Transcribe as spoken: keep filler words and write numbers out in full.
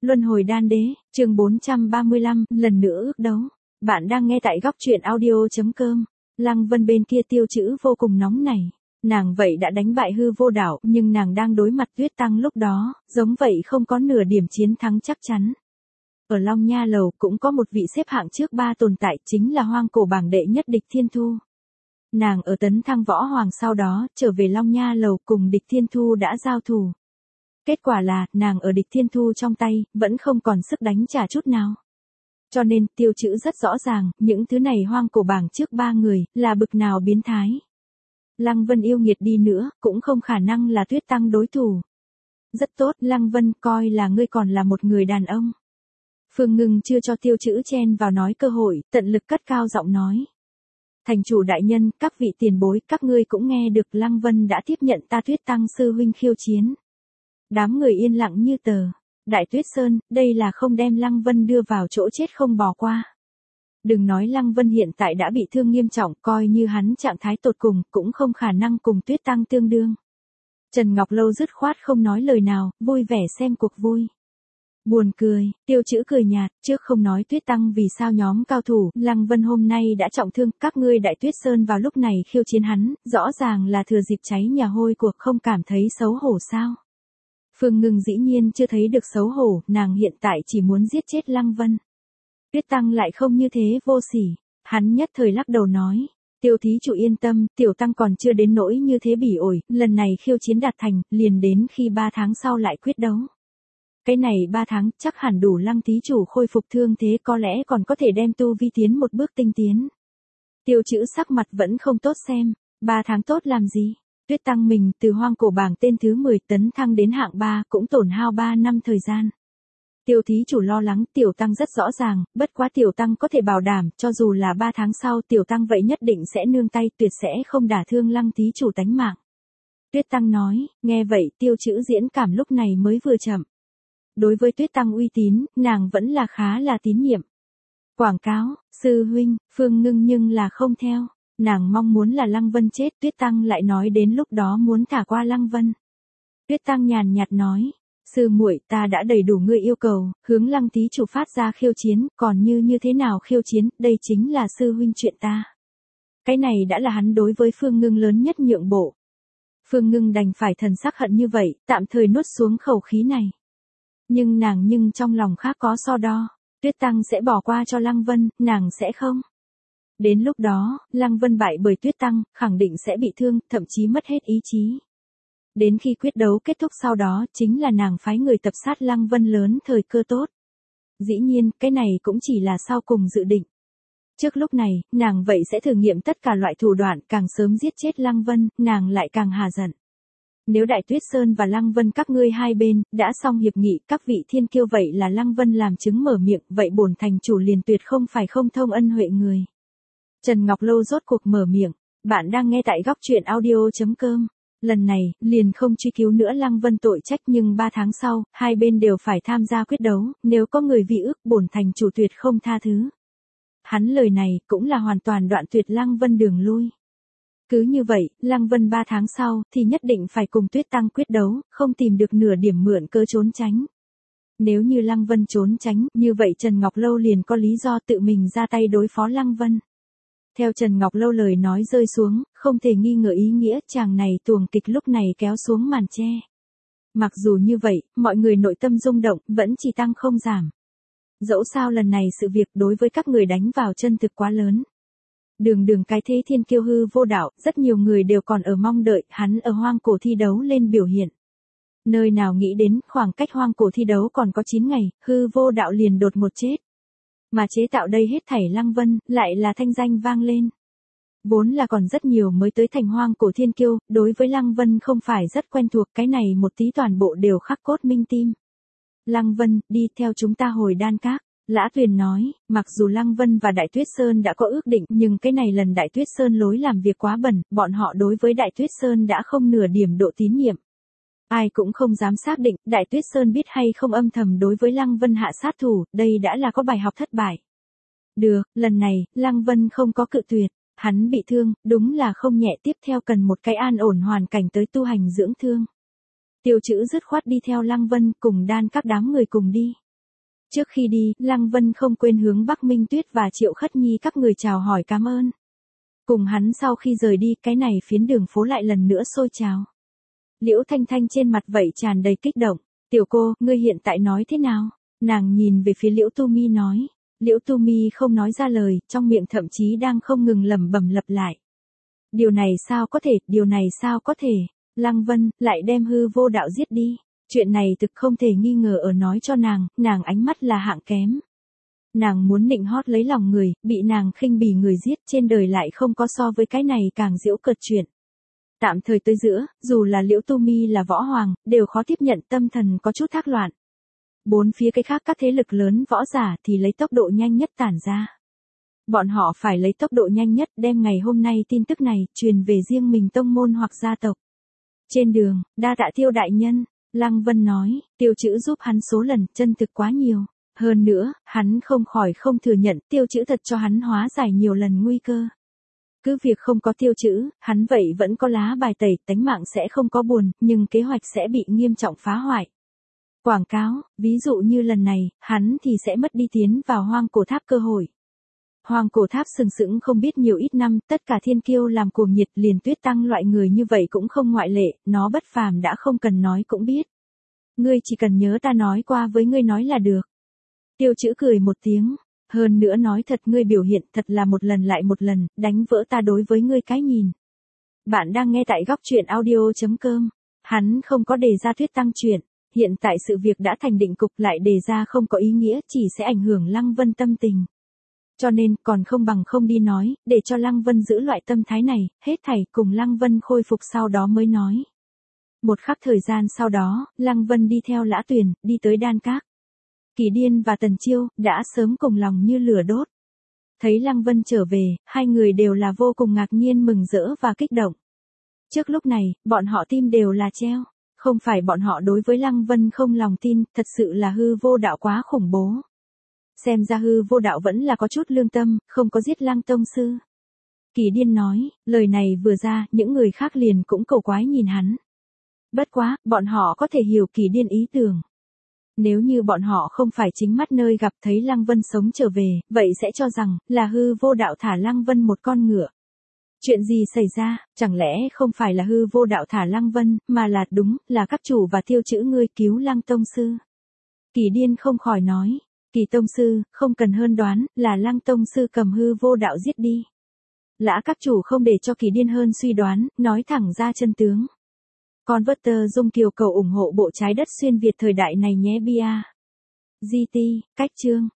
Luân hồi đan đế, chương bốn trăm ba mươi lăm, lần nữa ước đấu. Bạn đang nghe tại góc truyện audio.com. Lăng Vân bên kia Tiêu Chữ vô cùng nóng nảy. Nàng vậy đã đánh bại Hư Vô Đảo, nhưng nàng đang đối mặt Tuyết Tăng lúc đó, giống vậy không có nửa điểm chiến thắng chắc chắn. Ở Long Nha Lầu cũng có một vị xếp hạng trước ba tồn tại, chính là hoang cổ bảng đệ nhất Địch Thiên Thu. Nàng ở tấn thăng võ hoàng sau đó, trở về Long Nha Lầu cùng Địch Thiên Thu đã giao thủ. Kết quả là, nàng ở Địch Thiên Thu trong tay, vẫn không còn sức đánh trả chút nào. Cho nên, Tiêu Chữ rất rõ ràng, những thứ này hoang cổ bảng trước ba người, là bực nào biến thái. Lăng Vân yêu nghiệt đi nữa, cũng không khả năng là Tuyết Tăng đối thủ. Rất tốt, Lăng Vân, coi là ngươi còn là một người đàn ông. Phương Ngưng chưa cho Tiêu Chữ chen vào nói cơ hội, tận lực cất cao giọng nói. Thành chủ đại nhân, các vị tiền bối, các ngươi cũng nghe được Lăng Vân đã tiếp nhận ta Tuyết Tăng sư huynh khiêu chiến. Đám người yên lặng như tờ. Đại Tuyết Sơn, đây là không đem Lăng Vân đưa vào chỗ chết không bỏ qua. Đừng nói Lăng Vân hiện tại đã bị thương nghiêm trọng, coi như hắn trạng thái tột cùng, cũng không khả năng cùng Tuyết Tăng tương đương. Trần Ngọc Lâu dứt khoát không nói lời nào, vui vẻ xem cuộc vui. Buồn cười, Tiêu Chữ cười nhạt, trước không nói Tuyết Tăng vì sao nhóm cao thủ, Lăng Vân hôm nay đã trọng thương, các ngươi Đại Tuyết Sơn vào lúc này khiêu chiến hắn, rõ ràng là thừa dịp cháy nhà hôi cuộc, không cảm thấy xấu hổ sao? Phương Ngưng dĩ nhiên chưa thấy được xấu hổ, nàng hiện tại chỉ muốn giết chết Lăng Vân. Tuyết Tăng lại không như thế vô sỉ, hắn nhất thời lắc đầu nói, Tiêu thí chủ yên tâm, tiểu tăng còn chưa đến nỗi như thế bỉ ổi, lần này khiêu chiến đạt thành, liền đến khi ba tháng sau lại quyết đấu. Cái này ba tháng chắc hẳn đủ Lăng thí chủ khôi phục thương thế, có lẽ còn có thể đem tu vi tiến một bước tinh tiến. Tiêu Chữ sắc mặt vẫn không tốt xem, ba tháng tốt làm gì? Tuyết Tăng mình từ hoang cổ bảng tên thứ mười tấn thăng đến hạng ba cũng tổn hao ba năm thời gian. Tiêu thí chủ lo lắng, tiểu tăng rất rõ ràng, bất quá tiểu tăng có thể bảo đảm, cho dù là ba tháng sau tiểu tăng vậy nhất định sẽ nương tay, tuyệt sẽ không đả thương Lăng thí chủ tánh mạng. Tuyết Tăng nói, nghe vậy Tiêu Chữ diễn cảm lúc này mới vừa chậm. Đối với Tuyết Tăng uy tín, nàng vẫn là khá là tín nhiệm. Quảng cáo, sư huynh, Phương Ngưng nhưng là không theo. Nàng mong muốn là Lăng Vân chết, Tuyết Tăng lại nói đến lúc đó muốn thả qua Lăng Vân. Tuyết Tăng nhàn nhạt nói, sư muội, ta đã đầy đủ ngươi yêu cầu, hướng Lăng thí chủ phát ra khiêu chiến, còn như như thế nào khiêu chiến, đây chính là sư huynh chuyện ta. Cái này đã là hắn đối với Phương Ngưng lớn nhất nhượng bộ. Phương Ngưng đành phải thần sắc hận như vậy, tạm thời nuốt xuống khẩu khí này. Nhưng nàng nhưng trong lòng khác có so đo, Tuyết Tăng sẽ bỏ qua cho Lăng Vân, nàng sẽ không. Đến lúc đó, Lăng Vân bại bởi Tuyết Tăng, khẳng định sẽ bị thương, thậm chí mất hết ý chí. Đến khi quyết đấu kết thúc sau đó, chính là nàng phái người tập sát Lăng Vân lớn thời cơ tốt. Dĩ nhiên, cái này cũng chỉ là sau cùng dự định. Trước lúc này, nàng vậy sẽ thử nghiệm tất cả loại thủ đoạn, càng sớm giết chết Lăng Vân, nàng lại càng hà giận. Nếu Đại Tuyết Sơn và Lăng Vân các ngươi hai bên, đã xong hiệp nghị, các vị thiên kiêu vậy là Lăng Vân làm chứng mở miệng, vậy bổn thành chủ liền tuyệt không phải không thông ân huệ người. Trần Ngọc Lâu rốt cuộc mở miệng, bạn đang nghe tại góc truyện audio.com. Lần này, liền không truy cứu nữa Lăng Vân tội trách, nhưng ba tháng sau, hai bên đều phải tham gia quyết đấu, nếu có người vi ước bổn thành chủ tuyệt không tha thứ. Hắn lời này, cũng là hoàn toàn đoạn tuyệt Lăng Vân đường lui. Cứ như vậy, Lăng Vân ba tháng sau, thì nhất định phải cùng Tuyết Tăng quyết đấu, không tìm được nửa điểm mượn cơ trốn tránh. Nếu như Lăng Vân trốn tránh, như vậy Trần Ngọc Lâu liền có lý do tự mình ra tay đối phó Lăng Vân. Theo Trần Ngọc Lâu lời nói rơi xuống, không thể nghi ngờ ý nghĩa, chàng này tuồng kịch lúc này kéo xuống màn che. Mặc dù như vậy, mọi người nội tâm rung động, vẫn chỉ tăng không giảm. Dẫu sao lần này sự việc đối với các người đánh vào chân thực quá lớn. Đường đường cái thế thiên kiêu Hư Vô Đảo, rất nhiều người đều còn ở mong đợi, hắn ở hoang cổ thi đấu lên biểu hiện. Nơi nào nghĩ đến, khoảng cách hoang cổ thi đấu còn có chín ngày, Hư Vô Đảo liền đột ngột chết. Mà chế tạo đây hết thảy Lăng Vân, lại là thanh danh vang lên. Vốn là còn rất nhiều mới tới thành hoang cổ thiên kiêu, đối với Lăng Vân không phải rất quen thuộc, cái này một tí toàn bộ đều khắc cốt minh tim. Lăng Vân, đi theo chúng ta hồi đan các. Lã Tuyền nói, mặc dù Lăng Vân và Đại Tuyết Sơn đã có ước định, nhưng cái này lần Đại Tuyết Sơn lối làm việc quá bẩn, bọn họ đối với Đại Tuyết Sơn đã không nửa điểm độ tín nhiệm. Ai cũng không dám xác định, Đại Tuyết Sơn biết hay không âm thầm đối với Lăng Vân hạ sát thủ, đây đã là có bài học thất bại. Được, lần này, Lăng Vân không có cự tuyệt, hắn bị thương, đúng là không nhẹ, tiếp theo cần một cái an ổn hoàn cảnh tới tu hành dưỡng thương. Tiêu Chữ dứt khoát đi theo Lăng Vân cùng đan các đám người cùng đi. Trước khi đi, Lăng Vân không quên hướng Bắc Minh Tuyết và Triệu Khất Nhi các người chào hỏi cảm ơn. Cùng hắn sau khi rời đi, cái này phiến đường phố lại lần nữa sôi trào. Liễu Thanh Thanh trên mặt vậy tràn đầy kích động. Tiểu cô, ngươi hiện tại nói thế nào? Nàng nhìn về phía Liễu Tu Mi nói. Liễu Tu Mi không nói ra lời, trong miệng thậm chí đang không ngừng lẩm bẩm lặp lại. Điều này sao có thể, điều này sao có thể? Lăng Vân, lại đem hư vô đạo giết đi. Chuyện này thực không thể nghi ngờ ở nói cho nàng, nàng ánh mắt là hạng kém. Nàng muốn nịnh hót lấy lòng người, bị nàng khinh bỉ người giết, trên đời lại không có so với cái này càng giễu cợt chuyện. Tạm thời tới giữa, dù là Liễu Tu Mi là võ hoàng, đều khó tiếp nhận, tâm thần có chút thác loạn. Bốn phía cái khác các thế lực lớn võ giả thì lấy tốc độ nhanh nhất tản ra. Bọn họ phải lấy tốc độ nhanh nhất đem ngày hôm nay tin tức này truyền về riêng mình tông môn hoặc gia tộc. Trên đường, đa tạ Tiêu đại nhân, Lăng Vân nói, Tiêu Chữ giúp hắn số lần, chân thực quá nhiều. Hơn nữa, hắn không khỏi không thừa nhận Tiêu Chữ thật cho hắn hóa giải nhiều lần nguy cơ. Cứ việc không có Tiêu Chữ, hắn vậy vẫn có lá bài tẩy, tánh mạng sẽ không có buồn, nhưng kế hoạch sẽ bị nghiêm trọng phá hoại. Quảng cáo, ví dụ như lần này, hắn thì sẽ mất đi tiến vào hoang cổ tháp cơ hội. Hoang cổ tháp sừng sững không biết nhiều ít năm, tất cả thiên kiêu làm cuồng nhiệt, liền Tuyết Tăng loại người như vậy cũng không ngoại lệ, nó bất phàm đã không cần nói cũng biết. Ngươi chỉ cần nhớ ta nói qua với ngươi nói là được. Tiêu Chữ cười một tiếng, hơn nữa nói thật, ngươi biểu hiện thật là một lần lại một lần, đánh vỡ ta đối với ngươi cái nhìn. Bạn đang nghe tại góc truyện audio chấm com. Hắn không có đề ra Tuyết Tăng chuyện, hiện tại sự việc đã thành định cục, lại đề ra không có ý nghĩa, chỉ sẽ ảnh hưởng Lăng Vân tâm tình. Cho nên, còn không bằng không đi nói, để cho Lăng Vân giữ loại tâm thái này, hết thảy cùng Lăng Vân khôi phục sau đó mới nói. Một khắc thời gian sau đó, Lăng Vân đi theo Lã Tuyền, đi tới Đan Các. Kỳ Điên và Tần Chiêu, đã sớm cùng lòng như lửa đốt. Thấy Lăng Vân trở về, hai người đều là vô cùng ngạc nhiên, mừng rỡ và kích động. Trước lúc này, bọn họ tim đều là treo. Không phải bọn họ đối với Lăng Vân không lòng tin, thật sự là hư vô đạo quá khủng bố. Xem ra hư vô đạo vẫn là có chút lương tâm, không có giết Lăng tông sư. Kỳ Điên nói, lời này vừa ra, những người khác liền cũng cầu quái nhìn hắn. Bất quá, bọn họ có thể hiểu Kỳ Điên ý tưởng. Nếu như bọn họ không phải chính mắt nơi gặp thấy Lăng Vân sống trở về, vậy sẽ cho rằng, là hư vô đạo thả Lăng Vân một con ngựa. Chuyện gì xảy ra, chẳng lẽ không phải là hư vô đạo thả Lăng Vân, mà là đúng, là các chủ và Tiêu Chữ ngươi cứu Lăng tông sư. Kỳ Điên không khỏi nói, Kỳ tông sư, không cần hơn đoán, là Lăng tông sư cầm hư vô đạo giết đi. Lã các chủ không để cho Kỳ Điên hơn suy đoán, nói thẳng ra chân tướng. Converter Dung Kiều cầu ủng hộ bộ trái đất xuyên Việt thời đại này nhé bia. giê tê, cách chương.